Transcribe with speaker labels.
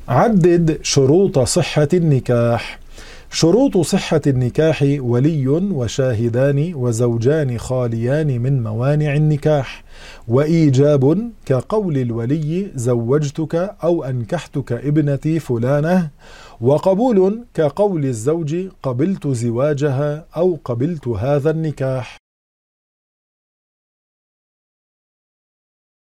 Speaker 1: عدد شروط صحة النكاح. شروط صحة النكاح ولي وشاهدان وزوجان خاليان من موانع النكاح، وإيجاب كقول الولي زوجتك أو أنكحتك ابنتي فلانة، وقبول كقول الزوج قبلت زواجها أو قبلت هذا النكاح.